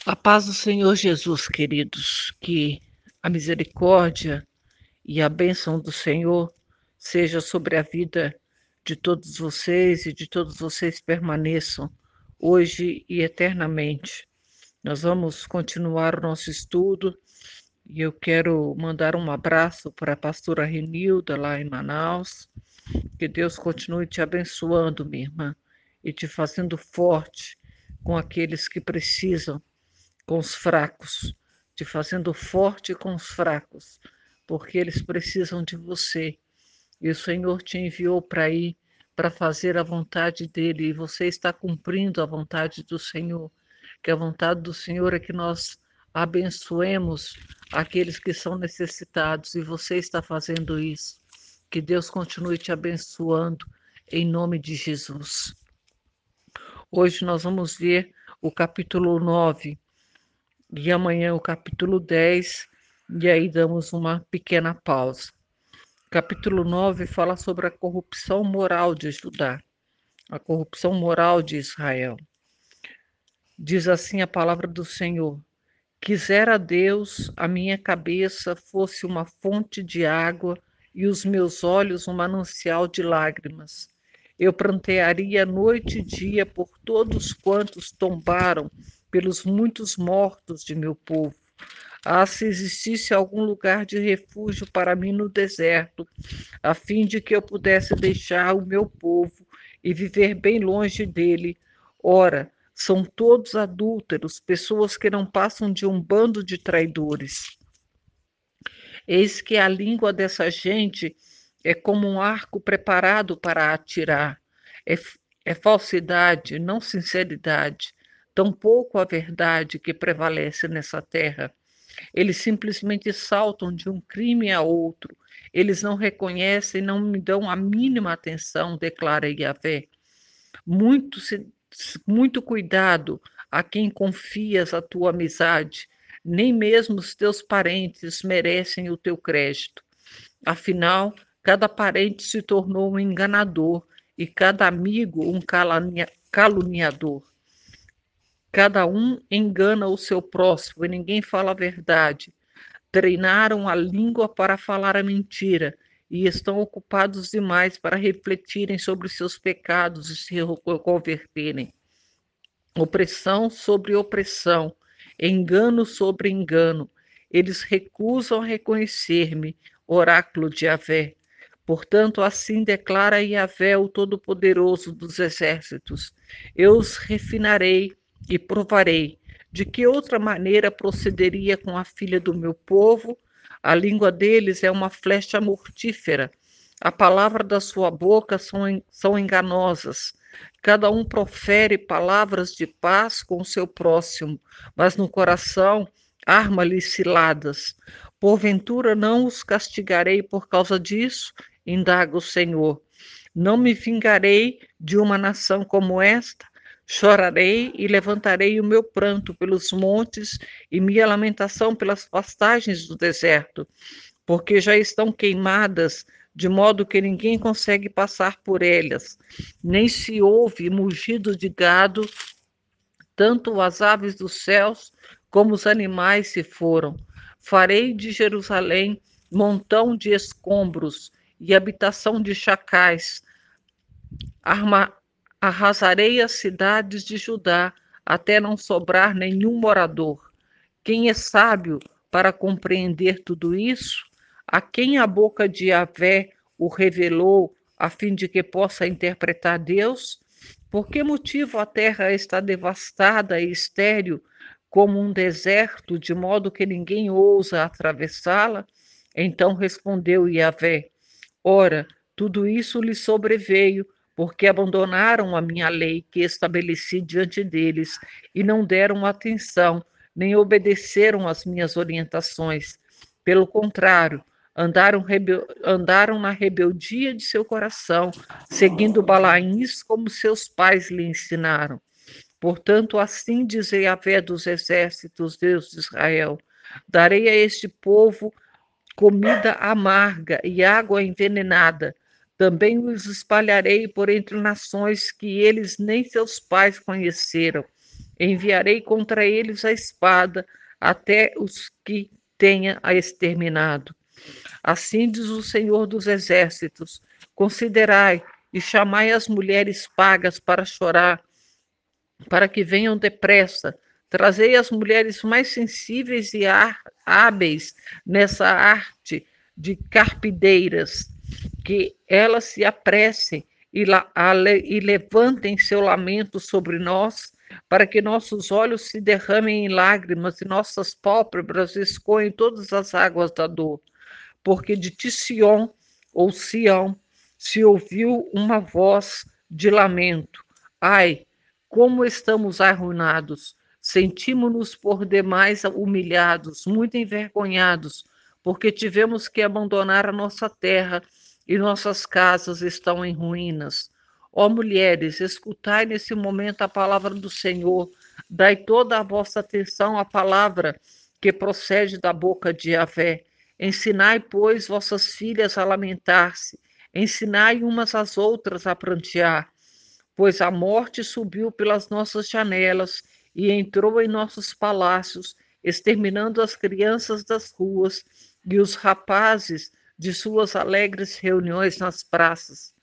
A paz do Senhor Jesus, queridos, que a misericórdia e a bênção do Senhor seja sobre a vida de todos vocês e de todos vocês permaneçam hoje e eternamente. Nós vamos continuar o nosso estudo e eu quero mandar um abraço para a pastora Renilda lá em Manaus. Que Deus continue te abençoando, minha irmã, e te fazendo forte com aqueles que precisam, com os fracos, te fazendo forte com os fracos, porque eles precisam de você. E o Senhor te enviou para ir para fazer a vontade dele, e você está cumprindo a vontade do Senhor, que a vontade do Senhor é que nós abençoemos aqueles que são necessitados, e você está fazendo isso. Que Deus continue te abençoando, em nome de Jesus. Hoje nós vamos ver o capítulo 9 e amanhã o capítulo 10, e aí damos uma pequena pausa. Capítulo 9 fala sobre a corrupção moral de Judá, a corrupção moral de Israel. Diz assim a palavra do Senhor: Quisera Deus a minha cabeça fosse uma fonte de água e os meus olhos um manancial de lágrimas. Eu prantearia noite e dia por todos quantos tombaram, pelos muitos mortos de meu povo. Ah, se existisse algum lugar de refúgio para mim no deserto, a fim de que eu pudesse deixar o meu povo e viver bem longe dele. Ora, são todos adúlteros, pessoas que não passam de um bando de traidores. Eis que a língua dessa gente é como um arco preparado para atirar. É, é falsidade, não sinceridade. Tampouco a verdade que prevalece nessa terra. Eles simplesmente saltam de um crime a outro. Eles não reconhecem, não me dão a mínima atenção, declara Yahvé. Muito, muito cuidado a quem confias a tua amizade. Nem mesmo os teus parentes merecem o teu crédito. Afinal, cada parente se tornou um enganador e cada amigo um caluniador. Cada um engana o seu próximo e ninguém fala a verdade. Treinaram a língua para falar a mentira e estão ocupados demais para refletirem sobre seus pecados e se converterem. Opressão sobre opressão, engano sobre engano. Eles recusam reconhecer-me, oráculo de Yahvé. Portanto, assim declara Yahvé, o Todo-Poderoso dos Exércitos: Eu os refinarei e provarei. De que outra maneira procederia com a filha do meu povo? A língua deles é uma flecha mortífera. A palavra da sua boca são enganosas. Cada um profere palavras de paz com o seu próximo, mas no coração arma-lhes ciladas. Porventura não os castigarei por causa disso? Indaga o Senhor. Não me vingarei de uma nação como esta? Chorarei e levantarei o meu pranto pelos montes e minha lamentação pelas pastagens do deserto, porque já estão queimadas, de modo que ninguém consegue passar por elas, nem se ouve mugido de gado, tanto as aves dos céus como os animais se foram. Farei de Jerusalém montão de escombros e habitação de chacais. Arrasarei as cidades de Judá até não sobrar nenhum morador. Quem é sábio para compreender tudo isso? A quem a boca de Yahvé o revelou, a fim de que possa interpretar Deus? Por que motivo a terra está devastada e estéril, como um deserto, de modo que ninguém ousa atravessá-la? Então respondeu Yahvé: Ora, tudo isso lhes sobreveio, porque abandonaram a minha lei que estabeleci diante deles, e não deram atenção, nem obedeceram às minhas orientações. Pelo contrário, andaram na rebeldia de seu coração, seguindo Balaíns como seus pais lhe ensinaram. Portanto, assim diz Yahvé dos exércitos, Deus de Israel: darei a este povo comida amarga e água envenenada. Também os espalharei por entre nações que eles nem seus pais conheceram. enviarei contra eles a espada, até os que tenha a exterminado. Assim diz o Senhor dos Exércitos: considerai e chamai as mulheres pagas para chorar, para que venham depressa. Trazei as mulheres mais sensíveis e hábeis nessa arte de carpideiras, que elas se apressem e levantem seu lamento sobre nós, para que nossos olhos se derramem em lágrimas e nossas pálpebras escoem todas as águas da dor. Porque de Sion, ou Sião, se ouviu uma voz de lamento. Ai, como estamos arruinados! Sentimos-nos por demais humilhados, muito envergonhados, porque tivemos que abandonar a nossa terra e nossas casas estão em ruínas. Ó mulheres, escutai nesse momento a palavra do Senhor, dai toda a vossa atenção à palavra que procede da boca de Yahvé. Ensinai, pois, vossas filhas a lamentar-se, ensinai umas às outras a prantear, pois a morte subiu pelas nossas janelas e entrou em nossos palácios, exterminando as crianças das ruas e os rapazes de suas alegres reuniões nas praças.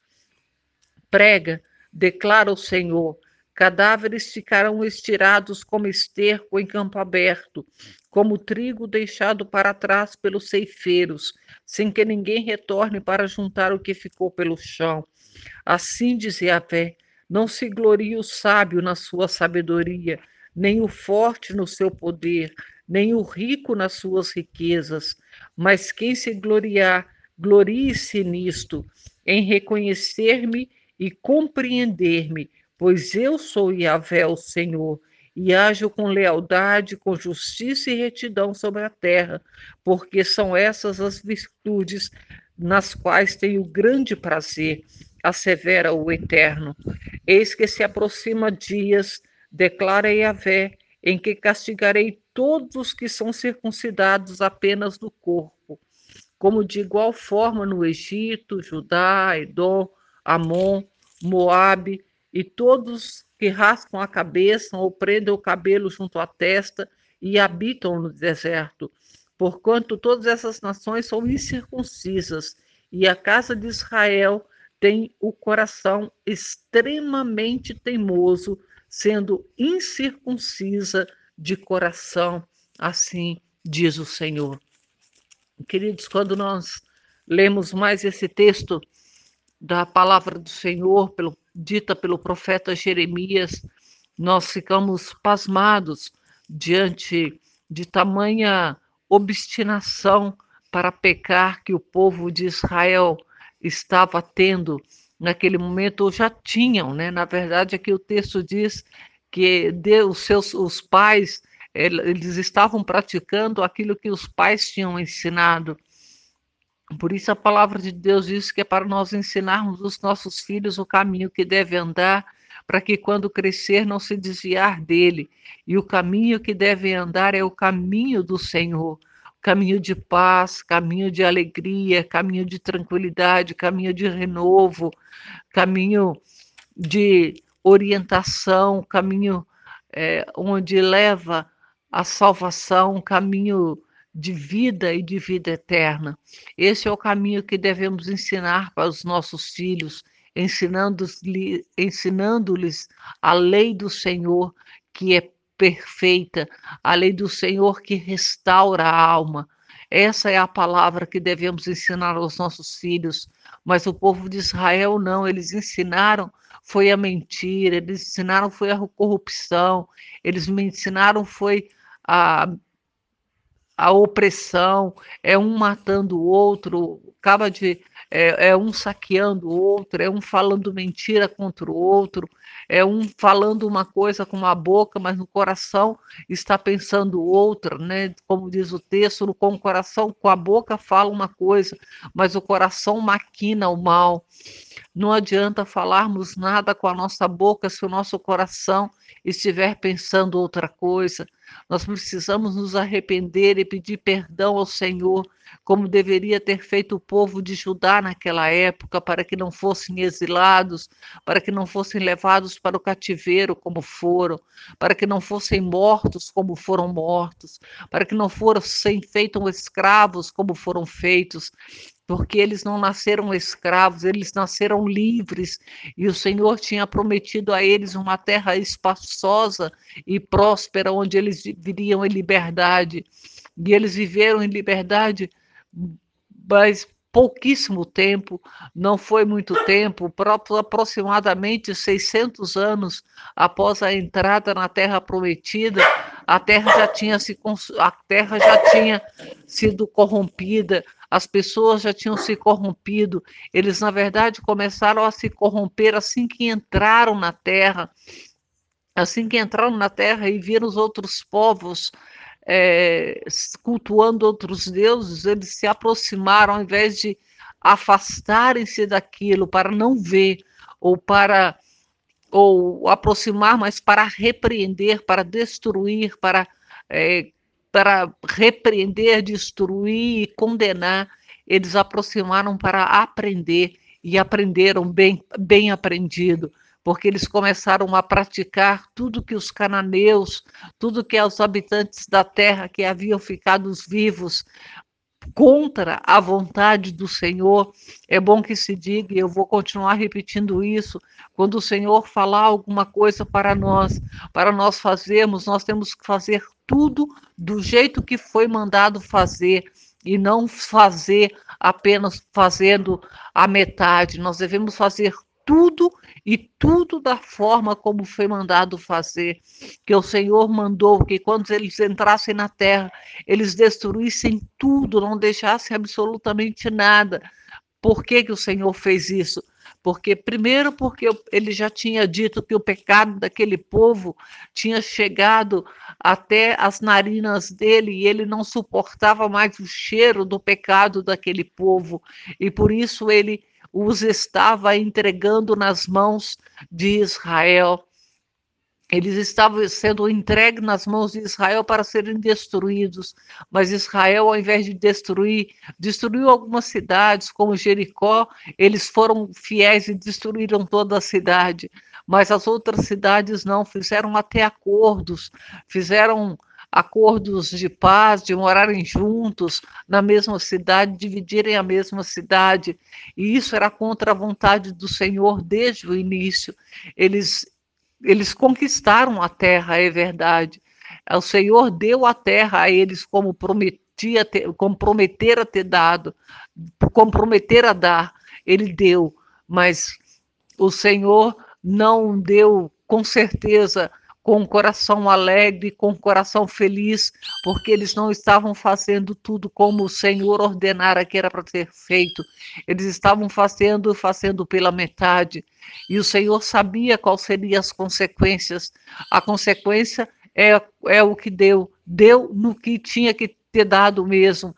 Prega, declara o Senhor, cadáveres ficarão estirados como esterco em campo aberto, como trigo deixado para trás pelos ceifeiros, sem que ninguém retorne para juntar o que ficou pelo chão. Assim diz Yahvé: não se glorie o sábio na sua sabedoria, nem o forte no seu poder, nem o rico nas suas riquezas. Mas quem se gloriar, glorie-se nisto, em reconhecer-me e compreender-me, pois eu sou Yahvé, o Senhor, e ajo com lealdade, com justiça e retidão sobre a terra, porque são essas as virtudes nas quais tenho grande prazer, assevera o Eterno. Eis que se aproxima dias, declara Yahvé, em que castigarei todos os que são circuncidados apenas do corpo, como de igual forma no Egito, Judá, Edom, Amon, Moabe e todos que raspam a cabeça ou prendem o cabelo junto à testa e habitam no deserto. Porquanto todas essas nações são incircuncisas e a casa de Israel tem o coração extremamente teimoso, sendo incircuncisa de coração, assim diz o Senhor. Queridos, quando nós lemos mais esse texto da palavra do Senhor, dita pelo profeta Jeremias, nós ficamos pasmados diante de tamanha obstinação para pecar que o povo de Israel estava tendo naquele momento, ou já tinham, né? Na verdade, aqui o texto diz que os pais, eles estavam praticando aquilo que os pais tinham ensinado. Por isso a palavra de Deus diz que é para nós ensinarmos os nossos filhos o caminho que deve andar, para que quando crescer não se desviar dele. E o caminho que deve andar é o caminho do Senhor, caminho de paz, caminho de alegria, caminho de tranquilidade, caminho de renovo, caminho de orientação, caminho onde leva a salvação, um caminho de vida e de vida eterna. Esse é o caminho que devemos ensinar para os nossos filhos, ensinando-lhes a lei do Senhor, que é perfeita, a lei do Senhor que restaura a alma. Essa é a palavra que devemos ensinar aos nossos filhos, mas o povo de Israel não, eles ensinaram foi a mentira, eles ensinaram foi a corrupção, eles me ensinaram foi a, a opressão, é um matando o outro, acaba de é um saqueando o outro, é um falando mentira contra o outro, é um falando uma coisa com a boca, mas no coração está pensando outra, né? Como diz o texto, com o coração, com a boca fala uma coisa, mas o coração maquina o mal. Não adianta falarmos nada com a nossa boca se o nosso coração estiver pensando outra coisa. Nós precisamos nos arrepender e pedir perdão ao Senhor, como deveria ter feito o povo de Judá naquela época, para que não fossem exilados, para que não fossem levados para o cativeiro como foram, para que não fossem mortos como foram mortos, para que não fossem feitos escravos como foram feitos, porque eles não nasceram escravos, eles nasceram livres, e o Senhor tinha prometido a eles uma terra espaçosa e próspera, onde eles viveriam em liberdade. E eles viveram em liberdade, mas pouquíssimo tempo, não foi muito tempo, aproximadamente 600 anos após a entrada na Terra Prometida, a terra já tinha sido corrompida, as pessoas já tinham se corrompido, eles na verdade começaram a se corromper assim que entraram na terra, e viram os outros povos cultuando outros deuses, eles se aproximaram ao invés de afastarem-se daquilo para não ver ou aproximar, mas para repreender, para destruir, para repreender, destruir e condenar. Eles aproximaram para aprender e aprenderam bem aprendido, porque eles começaram a praticar tudo que os cananeus, tudo que os habitantes da terra que haviam ficado vivos contra a vontade do Senhor. É bom que se diga, e eu vou continuar repetindo isso, quando o Senhor falar alguma coisa para nós fazermos, nós temos que fazer tudo do jeito que foi mandado fazer, e não fazer apenas fazendo a metade. Nós devemos fazer tudo e tudo da forma como foi mandado fazer, que o Senhor mandou que quando eles entrassem na terra, eles destruíssem tudo, não deixassem absolutamente nada. Por que o Senhor fez isso? Primeiro, porque ele já tinha dito que o pecado daquele povo tinha chegado até as narinas dele e ele não suportava mais o cheiro do pecado daquele povo, e por isso ele os estava entregando nas mãos de Israel. Eles estavam sendo entregues nas mãos de Israel para serem destruídos, mas Israel, ao invés de destruiu algumas cidades, como Jericó. Eles foram fiéis e destruíram toda a cidade, mas as outras cidades não, fizeram até fizeram acordos de paz, de morarem juntos na mesma cidade, dividirem a mesma cidade, e isso era contra a vontade do Senhor desde o início. Eles conquistaram a terra, é verdade. O Senhor deu a terra a eles como prometer a ter dado, comprometer a dar. Ele deu, mas o Senhor não deu com certeza com o coração alegre, com o coração feliz, porque eles não estavam fazendo tudo como o Senhor ordenara que era para ser feito. Eles estavam fazendo pela metade. E o Senhor sabia quais seriam as consequências. A consequência é o que deu. Deu no que tinha que ter dado mesmo.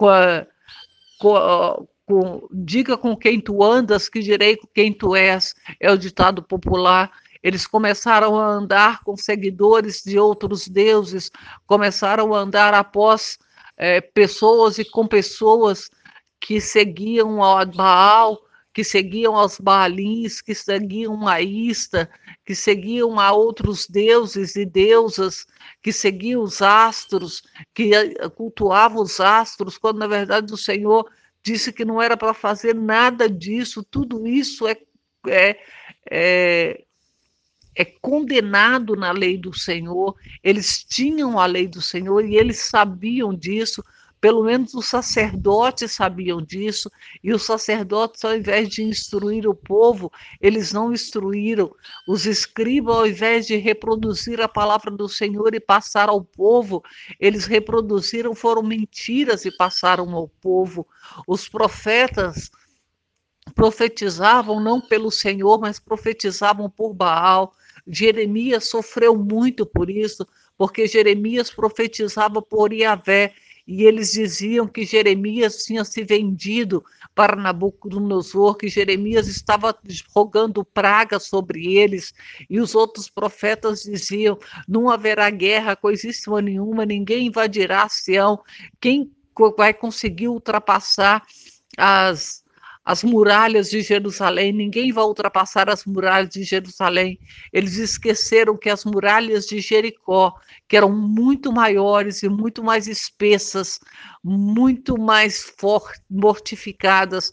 Diga com quem tu andas, que direi com quem tu és, é o ditado popular. Eles começaram a andar com seguidores de outros deuses, começaram a andar após pessoas e com pessoas que seguiam a Baal, que seguiam aos Baalins, que seguiam a Ista, que seguiam a outros deuses e deusas, que seguiam os astros, que cultuavam os astros, quando na verdade o Senhor disse que não era para fazer nada disso. Tudo isso é, é, é condenado na lei do Senhor. Eles tinham a lei do Senhor e eles sabiam disso. Pelo menos os sacerdotes sabiam disso, e os sacerdotes, ao invés de instruir o povo, eles não instruíram. Os escribas, ao invés de reproduzir a palavra do Senhor e passar ao povo, eles reproduziram, foram mentiras e passaram ao povo. Os profetas profetizavam não pelo Senhor, mas profetizavam por Baal. Jeremias sofreu muito por isso, porque Jeremias profetizava por Yahvé, e eles diziam que Jeremias tinha se vendido para Nabucodonosor, que Jeremias estava rogando praga sobre eles, e os outros profetas diziam: não haverá guerra, coisíssima nenhuma, ninguém invadirá Sião. Quem vai conseguir ultrapassar as, as muralhas de Jerusalém, ninguém vai ultrapassar as muralhas de Jerusalém. Eles esqueceram que as muralhas de Jericó, que eram muito maiores e muito mais espessas, muito mais mortificadas,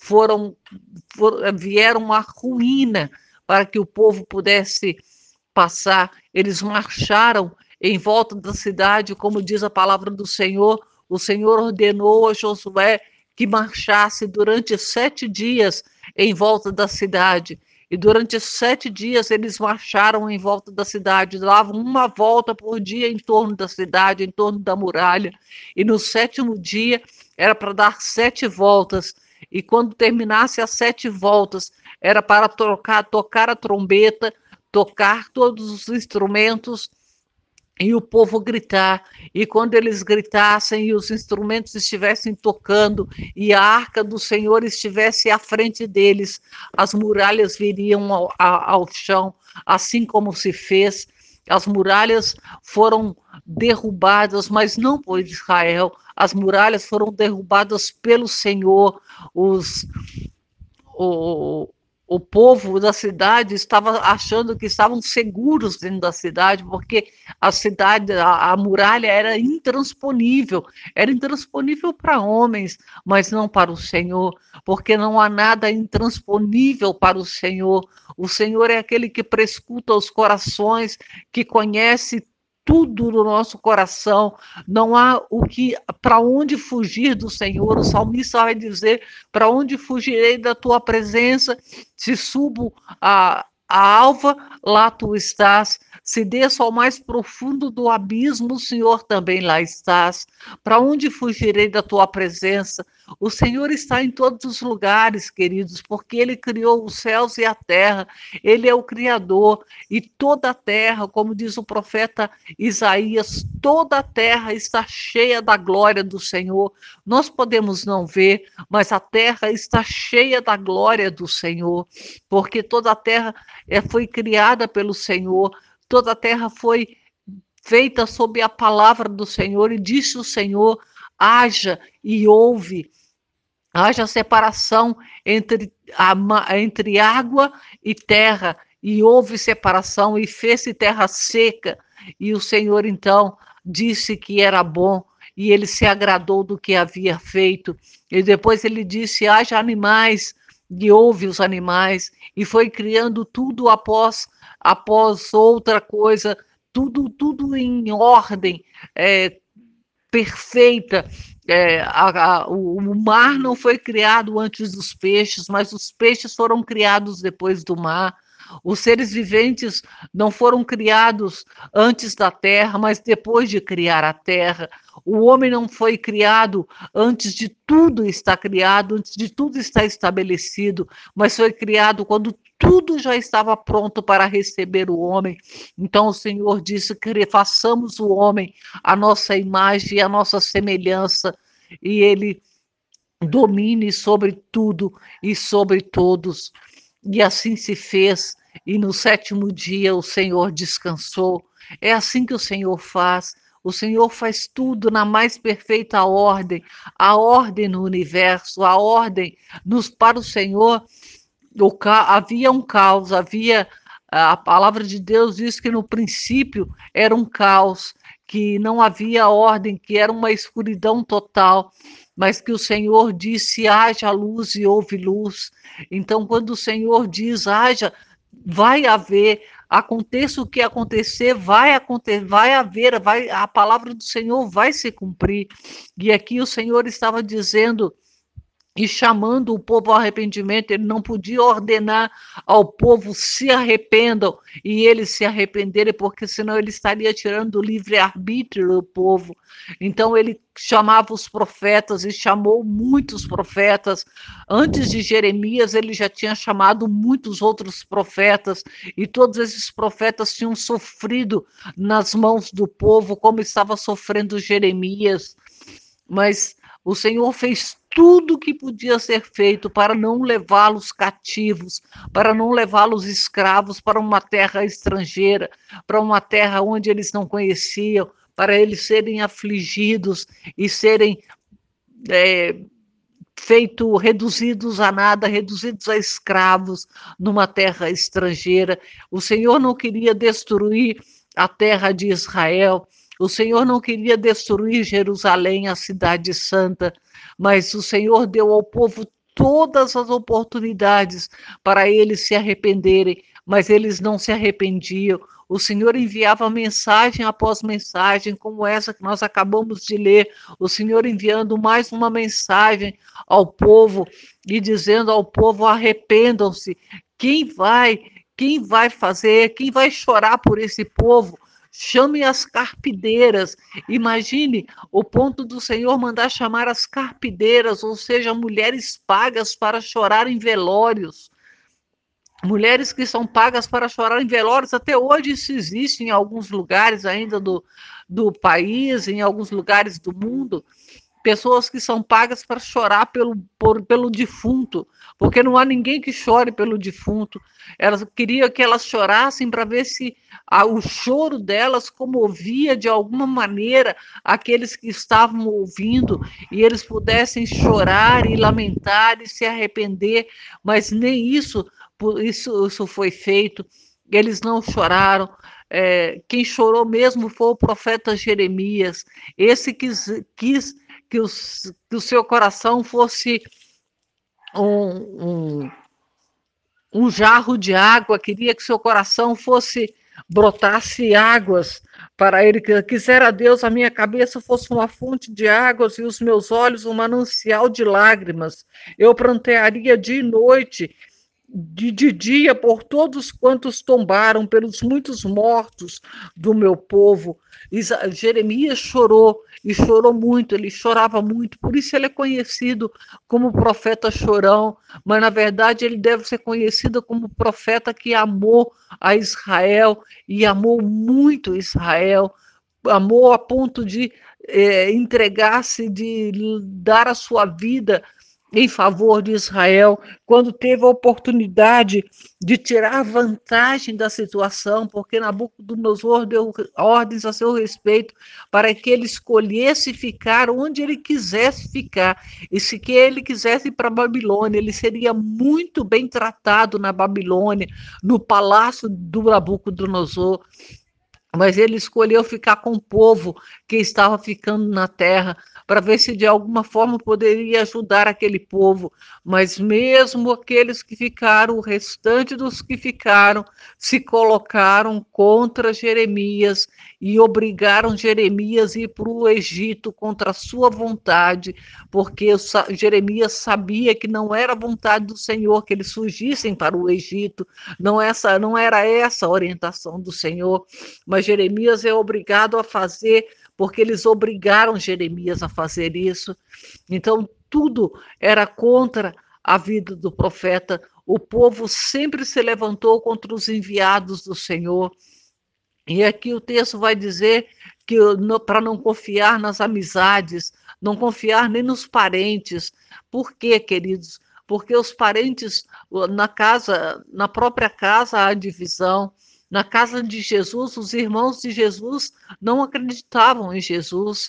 vieram à ruína para que o povo pudesse passar. Eles marcharam em volta da cidade, como diz a palavra do Senhor. O Senhor ordenou a Josué que marchasse durante 7 dias em volta da cidade. E durante 7 dias eles marcharam em volta da cidade, davam uma volta por dia em torno da cidade, em torno da muralha. E no 7º dia era para dar 7 voltas. E quando terminasse as 7 voltas, era para tocar a trombeta, tocar todos os instrumentos e o povo gritar. E quando eles gritassem e os instrumentos estivessem tocando e a arca do Senhor estivesse à frente deles, as muralhas viriam ao chão, assim como se fez. As muralhas foram derrubadas, mas não por Israel. As muralhas foram derrubadas pelo Senhor. O, o povo da cidade estava achando que estavam seguros dentro da cidade, porque a cidade, a muralha era intransponível para homens, mas não para o Senhor, porque não há nada intransponível para o Senhor. O Senhor é aquele que prescuta os corações, que conhece tudo no nosso coração, não há para onde fugir do Senhor. O salmista vai dizer: para onde fugirei da tua presença? Se subo a alva, lá tu estás. Se desço ao mais profundo do abismo, o Senhor também lá estás. Para onde fugirei da tua presença? O Senhor está em todos os lugares, queridos, porque Ele criou os céus e a terra. Ele é o Criador, e toda a terra, como diz o profeta Isaías, toda a terra está cheia da glória do Senhor. Nós podemos não ver, mas a terra está cheia da glória do Senhor, porque toda a terra foi criada pelo Senhor, toda a terra foi feita sob a palavra do Senhor, e disse o Senhor: haja e ouve. Haja separação entre água e terra, e houve separação, e fez-se terra seca. E o Senhor, então, disse que era bom, e ele se agradou do que havia feito. E depois ele disse: haja animais, e houve os animais, e foi criando tudo após outra coisa, tudo em ordem, perfeita. O mar não foi criado antes dos peixes, mas os peixes foram criados depois do mar. Os seres viventes não foram criados antes da terra, mas depois de criar a terra. O homem não foi criado antes de tudo estar criado, antes de tudo estar estabelecido, mas foi criado quando tudo já estava pronto para receber o homem. Então o Senhor disse que façamos o homem a nossa imagem e a nossa semelhança, e ele domine sobre tudo e sobre todos. E assim se fez, e no 7º dia o Senhor descansou. É assim que o Senhor faz. O Senhor faz tudo na mais perfeita ordem, a ordem no universo, a ordem para o Senhor. Havia um caos, a palavra de Deus diz que no princípio era um caos, que não havia ordem, que era uma escuridão total, mas que o Senhor disse: haja luz e houve luz. Então, quando o Senhor diz: haja, vai haver, aconteça o que acontecer, vai haver, a palavra do Senhor vai se cumprir. E aqui o Senhor estava dizendo e chamando o povo ao arrependimento. Ele não podia ordenar ao povo: se arrependam, e eles se arrependerem, porque senão ele estaria tirando o livre-arbítrio do povo. Então ele chamava os profetas, e chamou muitos profetas. Antes de Jeremias, ele já tinha chamado muitos outros profetas, e todos esses profetas tinham sofrido nas mãos do povo, como estava sofrendo Jeremias. Mas o Senhor fez tudo o que podia ser feito para não levá-los cativos, para não levá-los escravos para uma terra estrangeira, para uma terra onde eles não conheciam, para eles serem afligidos e serem reduzidos a nada, reduzidos a escravos numa terra estrangeira. O Senhor não queria destruir a terra de Israel, o Senhor não queria destruir Jerusalém, a cidade santa, mas o Senhor deu ao povo todas as oportunidades para eles se arrependerem, mas eles não se arrependiam. O Senhor enviava mensagem após mensagem, como essa que nós acabamos de ler, o Senhor enviando mais uma mensagem ao povo e dizendo ao povo: arrependam-se. Quem vai fazer, quem vai chorar por esse povo? Chame as carpideiras. Imagine o ponto do Senhor mandar chamar as carpideiras, ou seja, mulheres pagas para chorar em velórios. Mulheres que são pagas para chorar em velórios, até hoje isso existe em alguns lugares ainda do país, em alguns lugares do mundo. Pessoas que são pagas para chorar pelo defunto, porque não há ninguém que chore pelo defunto. Elas queriam que elas chorassem para ver se o choro delas comovia de alguma maneira aqueles que estavam ouvindo e eles pudessem chorar e lamentar e se arrepender, mas nem isso foi feito. Eles não choraram. Quem chorou mesmo foi o profeta Jeremias. Esse quis que o seu coração fosse um jarro de água, queria que seu coração brotasse águas para ele. Quisera Deus a minha cabeça fosse uma fonte de águas e os meus olhos um manancial de lágrimas. Eu prantearia dia e noite, de dia por todos quantos tombaram, pelos muitos mortos do meu povo. Jeremias chorou, e chorou muito, ele chorava muito, por isso ele é conhecido como profeta chorão, mas na verdade ele deve ser conhecido como profeta que amou a Israel, e amou muito Israel, amou a ponto de entregar-se, de dar a sua vida em favor de Israel, quando teve a oportunidade de tirar vantagem da situação, porque Nabucodonosor deu ordens a seu respeito para que ele escolhesse ficar onde ele quisesse ficar, e se que ele quisesse ir para a Babilônia, ele seria muito bem tratado na Babilônia, no palácio do Nabucodonosor. Mas ele escolheu ficar com o povo que estava ficando na terra, para ver se de alguma forma poderia ajudar aquele povo. Mas mesmo aqueles que ficaram, o restante dos que ficaram, se colocaram contra Jeremias e obrigaram Jeremias a ir para o Egito contra a sua vontade, porque Jeremias sabia que não era vontade do Senhor que eles fugissem para o Egito, não era essa a orientação do Senhor, mas Jeremias é obrigado a fazer, porque eles obrigaram Jeremias a fazer isso. Então, tudo era contra a vida do profeta. O povo sempre se levantou contra os enviados do Senhor. E aqui o texto vai dizer que para não confiar nas amizades, não confiar nem nos parentes. Por quê, queridos? Porque os parentes, na própria casa há divisão. Na casa de Jesus, os irmãos de Jesus não acreditavam em Jesus.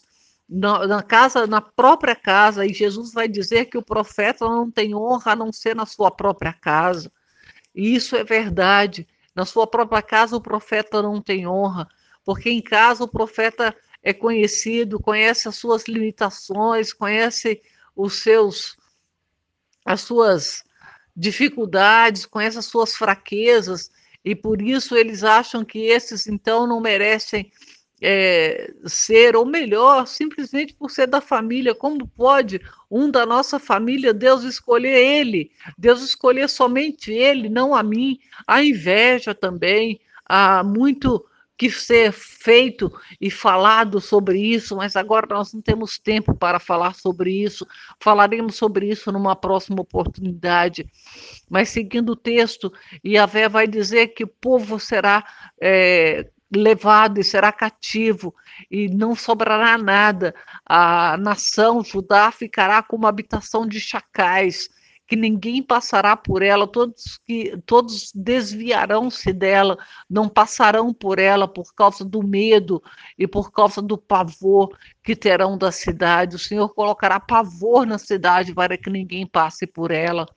Na própria casa, e Jesus vai dizer que o profeta não tem honra a não ser na sua própria casa. E isso é verdade. Na sua própria casa, o profeta não tem honra, porque em casa o profeta é conhecido, conhece as suas limitações, conhece as suas dificuldades, conhece as suas fraquezas, e por isso eles acham que esses, então, não merecem ser, ou melhor, simplesmente por ser da família. Como pode um da nossa família, Deus escolher ele, Deus escolher somente ele, não a mim? A inveja também, há muito que ser feito e falado sobre isso, mas agora nós não temos tempo para falar sobre isso, falaremos sobre isso numa próxima oportunidade. Mas seguindo o texto, Yahvé vai dizer que o povo será levado e será cativo, e não sobrará nada. A nação Judá ficará como habitação de chacais. que ninguém passará por ela, todos desviarão-se dela, não passarão por ela por causa do medo e por causa do pavor que terão da cidade. O Senhor colocará pavor na cidade para que ninguém passe por ela.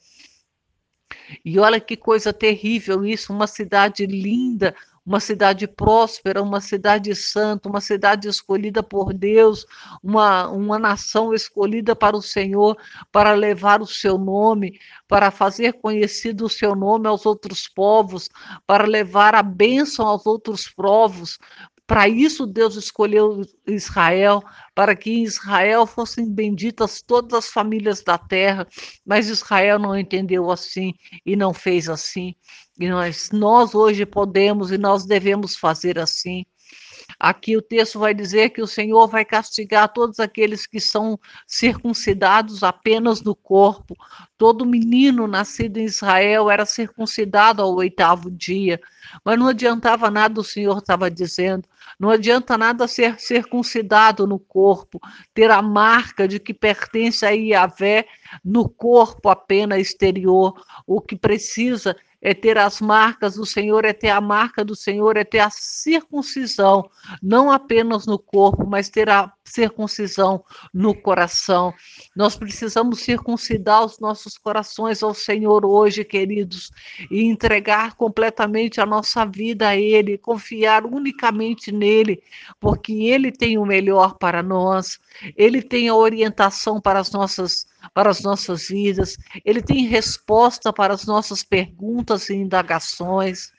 E olha que coisa terrível isso, uma cidade linda, uma cidade próspera, uma cidade santa, uma cidade escolhida por Deus, uma nação escolhida para o Senhor, para levar o seu nome, para fazer conhecido o seu nome aos outros povos, para levar a bênção aos outros povos. Para isso Deus escolheu Israel, para que em Israel fossem benditas todas as famílias da terra, mas Israel não entendeu assim e não fez assim. E nós hoje podemos e nós devemos fazer assim. Aqui o texto vai dizer que o Senhor vai castigar todos aqueles que são circuncidados apenas no corpo. Todo menino nascido em Israel era circuncidado ao 8º dia. Mas não adiantava nada, o Senhor estava dizendo. Não adianta nada ser circuncidado no corpo, ter a marca de que pertence a Yahvé no corpo apenas exterior. O que precisa é ter as marcas do Senhor, é ter a marca do Senhor, é ter a circuncisão, não apenas no corpo, mas ter a circuncisão no coração. Nós precisamos circuncidar os nossos corações ao Senhor hoje, queridos, e entregar completamente a nossa vida a Ele, confiar unicamente nele, porque Ele tem o melhor para nós, Ele tem a orientação para as nossas vidas, Ele tem resposta para as nossas perguntas e indagações.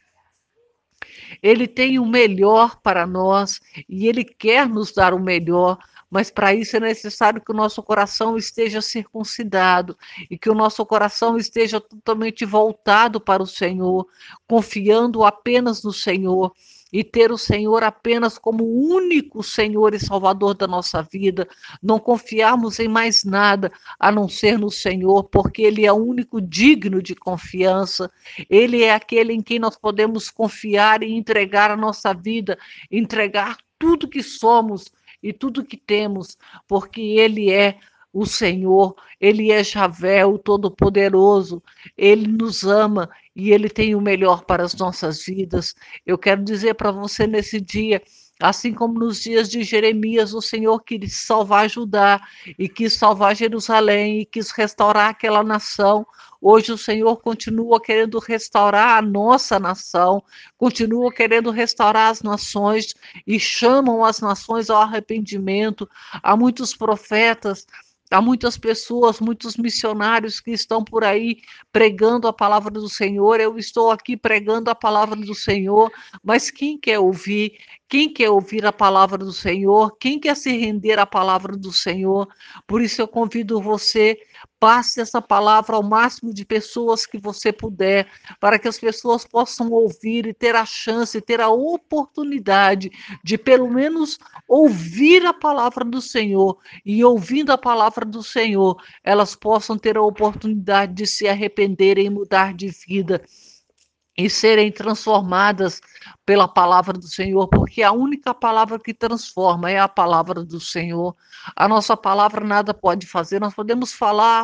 Ele tem o melhor para nós e Ele quer nos dar o melhor, mas para isso é necessário que o nosso coração esteja circuncidado e que o nosso coração esteja totalmente voltado para o Senhor, confiando apenas no Senhor e ter o Senhor apenas como o único Senhor e Salvador da nossa vida, não confiarmos em mais nada a não ser no Senhor, porque Ele é o único digno de confiança, Ele é aquele em quem nós podemos confiar e entregar a nossa vida, entregar tudo que somos e tudo que temos, porque Ele é o Senhor, Ele é Javé, o Todo-Poderoso, Ele nos ama e Ele tem o melhor para as nossas vidas. Eu quero dizer para você nesse dia, assim como nos dias de Jeremias, o Senhor quis salvar Judá e quis salvar Jerusalém e quis restaurar aquela nação. Hoje o Senhor continua querendo restaurar a nossa nação, continua querendo restaurar as nações e chamam as nações ao arrependimento. Há muitos profetas, há muitas pessoas, muitos missionários que estão por aí pregando a palavra do Senhor. Eu estou aqui pregando a palavra do Senhor, mas quem quer ouvir? Quem quer ouvir a palavra do Senhor? Quem quer se render à palavra do Senhor? Por isso eu convido você, passe essa palavra ao máximo de pessoas que você puder, para que as pessoas possam ouvir e ter a chance, ter a oportunidade de pelo menos ouvir a palavra do Senhor, e ouvindo a palavra do Senhor, elas possam ter a oportunidade de se arrependerem e mudar de vida e serem transformadas pela palavra do Senhor, porque a única palavra que transforma é a palavra do Senhor. A nossa palavra nada pode fazer, nós podemos falar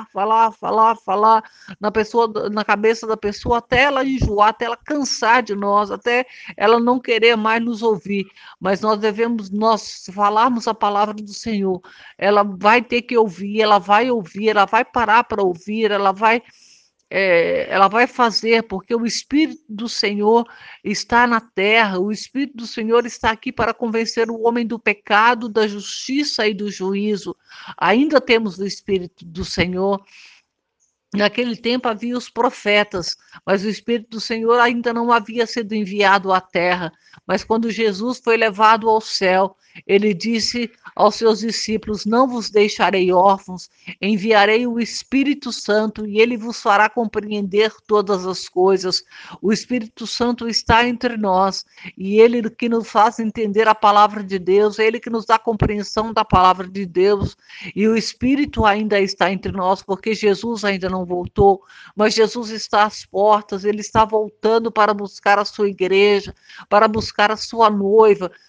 na pessoa, na cabeça da pessoa até ela enjoar, até ela cansar de nós, até ela não querer mais nos ouvir, mas nós falarmos a palavra do Senhor, ela vai ter que ouvir, ela vai parar para ouvir, ela vai fazer, porque o Espírito do Senhor está na terra, o Espírito do Senhor está aqui para convencer o homem do pecado, da justiça e do juízo. Ainda temos o Espírito do Senhor. Naquele tempo havia os profetas, mas o Espírito do Senhor ainda não havia sido enviado à terra. Mas quando Jesus foi levado ao céu, ele disse aos seus discípulos: Não vos deixarei órfãos, enviarei o Espírito Santo e ele vos fará compreender todas as coisas. O Espírito Santo está entre nós e ele que nos faz entender a palavra de Deus, ele que nos dá compreensão da palavra de Deus. E o Espírito ainda está entre nós, porque Jesus ainda não voltou, mas Jesus está às portas, ele está voltando para buscar a sua igreja, para buscar a sua noiva,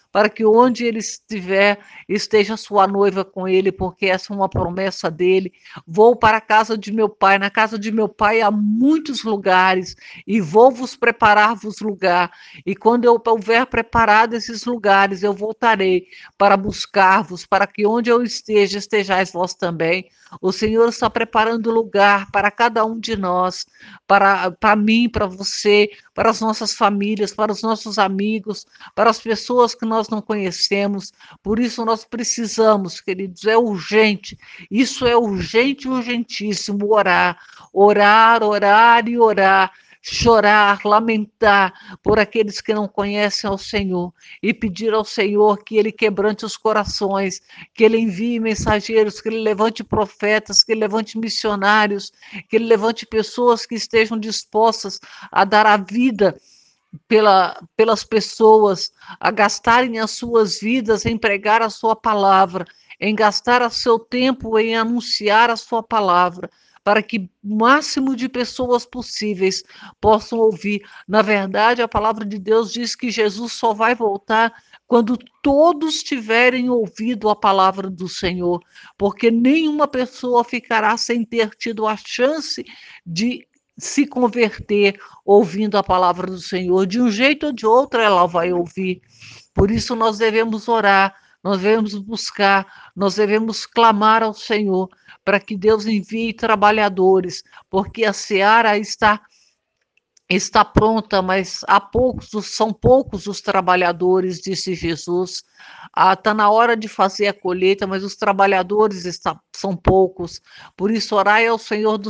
para que onde ele estiver, esteja sua noiva com ele, porque essa é uma promessa dele. Vou para a casa de meu pai, na casa de meu pai há muitos lugares, e vou vos preparar-vos lugar, e quando eu houver preparado esses lugares, eu voltarei para buscar-vos, para que onde eu esteja, estejais vós também. O Senhor está preparando lugar para cada um de nós, para mim, para você, para as nossas famílias, para os nossos amigos, para as pessoas que nós não conhecemos. Por isso nós precisamos, queridos, é urgente, isso é urgente, urgentíssimo, orar, orar, orar e orar, chorar, lamentar por aqueles que não conhecem ao Senhor e pedir ao Senhor que Ele quebrante os corações, que Ele envie mensageiros, que Ele levante profetas, que Ele levante missionários, que Ele levante pessoas que estejam dispostas a dar a vida pelas pessoas, a gastarem as suas vidas em pregar a sua palavra, em gastar o seu tempo em anunciar a sua palavra, para que o máximo de pessoas possíveis possam ouvir. Na verdade, a palavra de Deus diz que Jesus só vai voltar quando todos tiverem ouvido a palavra do Senhor, porque nenhuma pessoa ficará sem ter tido a chance de se converter ouvindo a palavra do Senhor. De um jeito ou de outro ela vai ouvir. Por isso nós devemos orar, nós devemos buscar, nós devemos clamar ao Senhor para que Deus envie trabalhadores, porque a seara está pronta, mas são poucos os trabalhadores, disse Jesus. Está na hora de fazer a colheita, mas os trabalhadores são poucos. Por isso, orai ao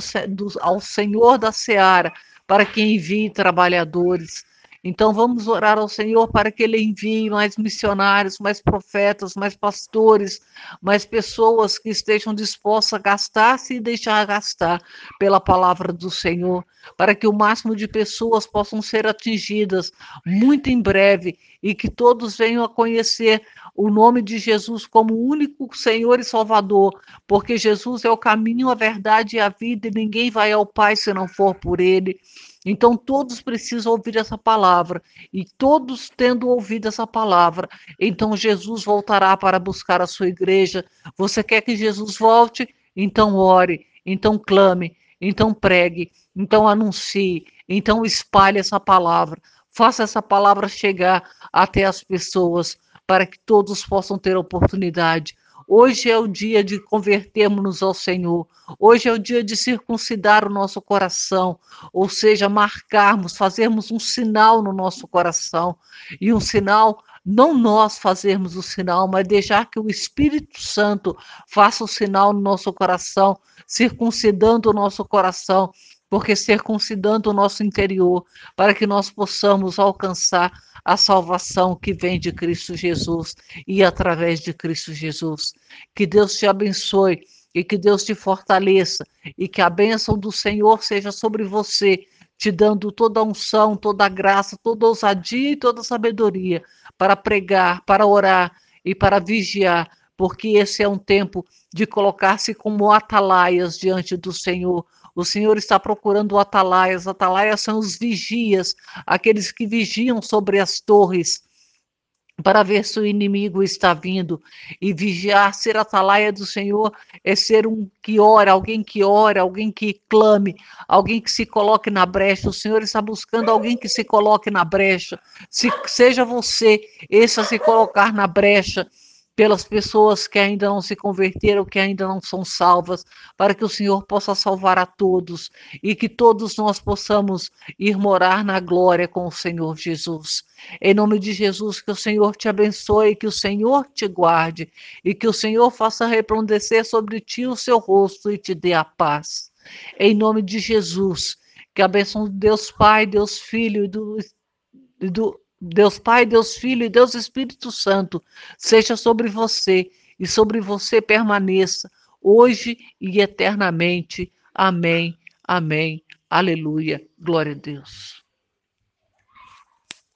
ao Senhor da seara, para que envie trabalhadores. Então, vamos orar ao Senhor para que Ele envie mais missionários, mais profetas, mais pastores, mais pessoas que estejam dispostas a gastar-se e deixar gastar pela palavra do Senhor, para que o máximo de pessoas possam ser atingidas muito em breve e que todos venham a conhecer o nome de Jesus como o único Senhor e Salvador, porque Jesus é o caminho, a verdade e a vida, e ninguém vai ao Pai se não for por Ele. Então todos precisam ouvir essa palavra, e todos tendo ouvido essa palavra, então Jesus voltará para buscar a sua igreja. Você quer que Jesus volte? Então ore, então clame, então pregue, então anuncie, então espalhe essa palavra, faça essa palavra chegar até as pessoas, para que todos possam ter oportunidade. Hoje é o dia de convertermos-nos ao Senhor. Hoje é o dia de circuncidar o nosso coração, ou seja, marcarmos, fazermos um sinal no nosso coração. E um sinal, não nós fazermos o sinal, mas deixar que o Espírito Santo faça o sinal no nosso coração, circuncidando o nosso coração, porque circuncidando o nosso interior, para que nós possamos alcançar a salvação que vem de Cristo Jesus e através de Cristo Jesus. Que Deus te abençoe e que Deus te fortaleça e que a bênção do Senhor seja sobre você, te dando toda a unção, toda a graça, toda a ousadia e toda a sabedoria para pregar, para orar e para vigiar, porque esse é um tempo de colocar-se como atalaias diante do Senhor. O Senhor está procurando atalaias. Atalaias são os vigias, aqueles que vigiam sobre as torres para ver se o inimigo está vindo. E vigiar, ser atalaia do Senhor, é ser um que ora, alguém que clame, alguém que se coloque na brecha. O Senhor está buscando alguém que se coloque na brecha. Seja você esse a se colocar na brecha pelas pessoas que ainda não se converteram, que ainda não são salvas, para que o Senhor possa salvar a todos e que todos nós possamos ir morar na glória com o Senhor Jesus. Em nome de Jesus, que o Senhor te abençoe, que o Senhor te guarde e que o Senhor faça resplandecer sobre ti o seu rosto e te dê a paz. Em nome de Jesus, que a bênção de Deus Pai, Deus Filho e do Deus Pai, Deus Filho e Deus Espírito Santo seja sobre você e sobre você permaneça hoje e eternamente. Amém, amém, aleluia, glória a Deus.